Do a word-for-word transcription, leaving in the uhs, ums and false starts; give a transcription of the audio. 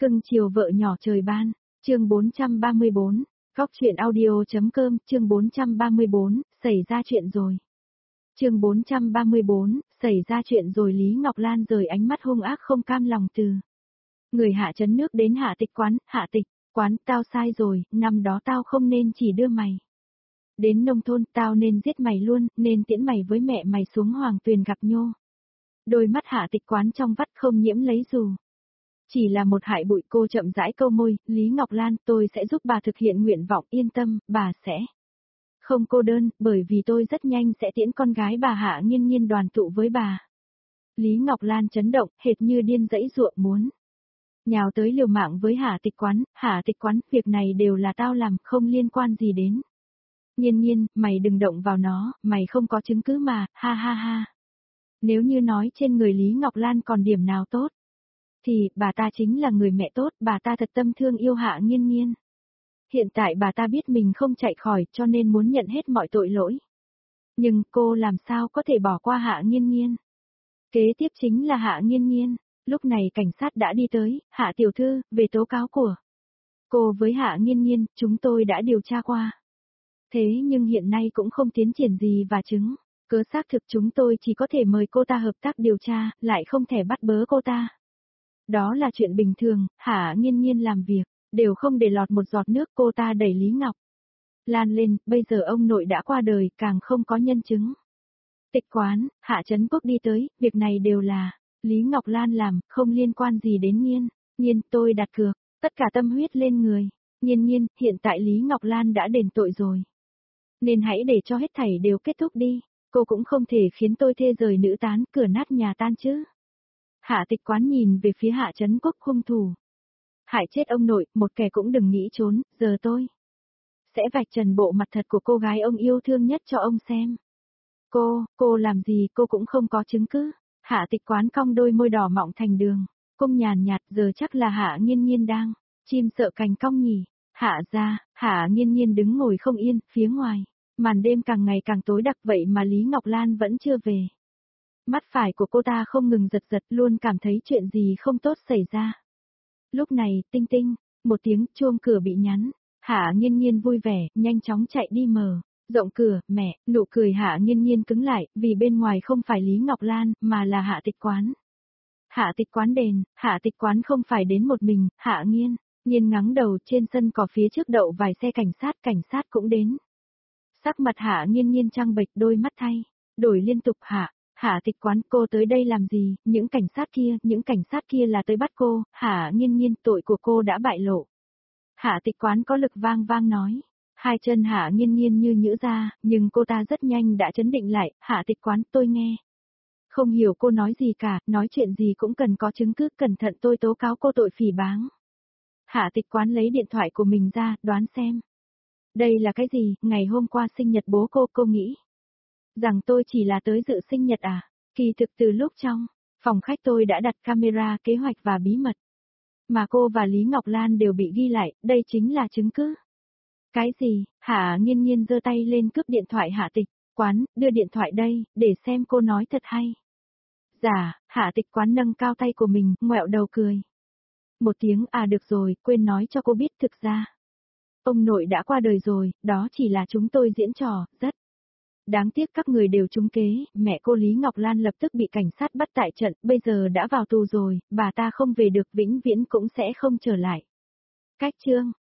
Cưng chiều vợ nhỏ trời ban, chương bốn trăm ba mươi bốn, Góc truyện audio.com, chương bốn trăm ba mươi bốn, xảy ra chuyện rồi. Chương bốn trăm ba mươi bốn, xảy ra chuyện rồi. Lý Ngọc Lan rời ánh mắt hung ác không cam lòng từ người Hạ Trấn nước đến Hạ Tịch quán. Hạ Tịch quán, tao sai rồi, năm đó tao không nên chỉ đưa mày đến nông thôn, tao nên giết mày luôn, nên tiễn mày với mẹ mày xuống Hoàng Tuyền gặp Nhô. Đôi mắt Hạ Tịch quán trong vắt không nhiễm lấy dù chỉ là một hại bụi. Cô chậm rãi câu môi, Lý Ngọc Lan, tôi sẽ giúp bà thực hiện nguyện vọng, yên tâm, bà sẽ không cô đơn, bởi vì tôi rất nhanh sẽ tiễn con gái bà Hạ Nghiên Nghiên đoàn tụ với bà. Lý Ngọc Lan chấn động, hệt như điên dẫy ruộng muốn nhào tới liều mạng với Hạ Tịch quán. Hạ Tịch quán, việc này đều là tao làm, không liên quan gì đến Nghiên Nghiên, mày đừng động vào nó, mày không có chứng cứ mà, ha ha ha. Nếu như nói trên người Lý Ngọc Lan còn điểm nào tốt, thì bà ta chính là người mẹ tốt, bà ta thật tâm thương yêu Hạ Nghiên Nghiên. Hiện tại bà ta biết mình không chạy khỏi cho nên muốn nhận hết mọi tội lỗi. Nhưng cô làm sao có thể bỏ qua Hạ Nghiên Nghiên. Kế tiếp chính là Hạ Nghiên Nghiên. Lúc này cảnh sát đã đi tới. Hạ tiểu thư, về tố cáo của cô với Hạ Nghiên Nghiên, chúng tôi đã điều tra qua. Thế nhưng hiện nay cũng không tiến triển gì và chứng cứ xác thực, chúng tôi chỉ có thể mời cô ta hợp tác điều tra, lại không thể bắt bớ cô ta. Đó là chuyện bình thường, Hạ Nghiên Nghiên làm việc đều không để lọt một giọt nước. Cô ta đẩy Lý Ngọc Lan lên, bây giờ ông nội đã qua đời, càng không có nhân chứng. Tịch quán, Hạ Trấn Quốc đi tới, việc này đều là Lý Ngọc Lan làm, không liên quan gì đến Nghiên Nghiên. Tôi đặt cược tất cả tâm huyết lên người Nghiên Nghiên. Hiện tại Lý Ngọc Lan đã đền tội rồi, nên hãy để cho hết thảy đều kết thúc đi. Cô cũng không thể khiến tôi thê rời nữ tán, cửa nát nhà tan chứ. Hạ Tịch quán nhìn về phía Hạ Trấn Quốc, hung thủ hại chết ông nội, một kẻ cũng đừng nghĩ trốn. Giờ tôi sẽ vạch trần bộ mặt thật của cô gái ông yêu thương nhất cho ông xem. Cô, cô làm gì, cô cũng không có chứng cứ. Hạ Tịch quán cong đôi môi đỏ mọng thành đường, cung nhàn nhạt, giờ chắc là Hạ Nghiên Nghiên đang chim sợ cành cong nhỉ. Hạ ra, Hạ Nghiên Nghiên đứng ngồi không yên, phía ngoài màn đêm càng ngày càng tối đặc, vậy mà Lý Ngọc Lan vẫn chưa về. Mắt phải của cô ta không ngừng giật giật, luôn cảm thấy chuyện gì không tốt xảy ra. Lúc này, tinh tinh, một tiếng chuông cửa bị nhắn. Hạ Nghiên Nghiên vui vẻ, nhanh chóng chạy đi mở rộng cửa. Mẹ, nụ cười Hạ Nghiên Nghiên cứng lại, vì bên ngoài không phải Lý Ngọc Lan, mà là Hạ Tịch quán. Hạ Tịch quán đền, Hạ Tịch quán không phải đến một mình. Hạ Nghiên Nghiên ngắng đầu, trên sân cỏ phía trước đậu vài xe cảnh sát, cảnh sát cũng đến. Sắc mặt Hạ Nghiên Nghiên trăng bệch, đôi mắt thay đổi liên tục. Hạ Hạ Tịch quán, cô tới đây làm gì? Những cảnh sát kia, những cảnh sát kia là tới bắt cô. Hạ Nghiên Nghiên, tội của cô đã bại lộ. Hạ Tịch quán có lực vang vang nói. Hai chân Hạ Nghiên Nghiên như nhũ ra, nhưng cô ta rất nhanh đã chấn định lại. Hạ Tịch quán, tôi nghe không hiểu cô nói gì cả, nói chuyện gì cũng cần có chứng cứ, cẩn thận tôi tố cáo cô tội phỉ báng. Hạ Tịch quán lấy điện thoại của mình ra, đoán xem đây là cái gì. Ngày hôm qua sinh nhật bố cô, cô nghĩ rằng tôi chỉ là tới dự sinh nhật à? Kỳ thực từ lúc trong phòng khách tôi đã đặt camera, kế hoạch và bí mật mà cô và Lý Ngọc Lan đều bị ghi lại, đây chính là chứng cứ. Cái gì? Hạ Nghiên Nghiên giơ tay lên cướp điện thoại Hạ Tịch quán, đưa điện thoại đây, để xem cô nói thật hay giả. Hạ Tịch quán nâng cao tay của mình, ngoẹo đầu cười một tiếng. À được rồi, quên nói cho cô biết, thực ra ông nội đã qua đời rồi, đó chỉ là chúng tôi diễn trò, rất đáng tiếc các người đều trúng kế. Mẹ cô Lý Ngọc Lan lập tức bị cảnh sát bắt tại trận, bây giờ đã vào tù rồi, bà ta không về được, vĩnh viễn cũng sẽ không trở lại. Cách chương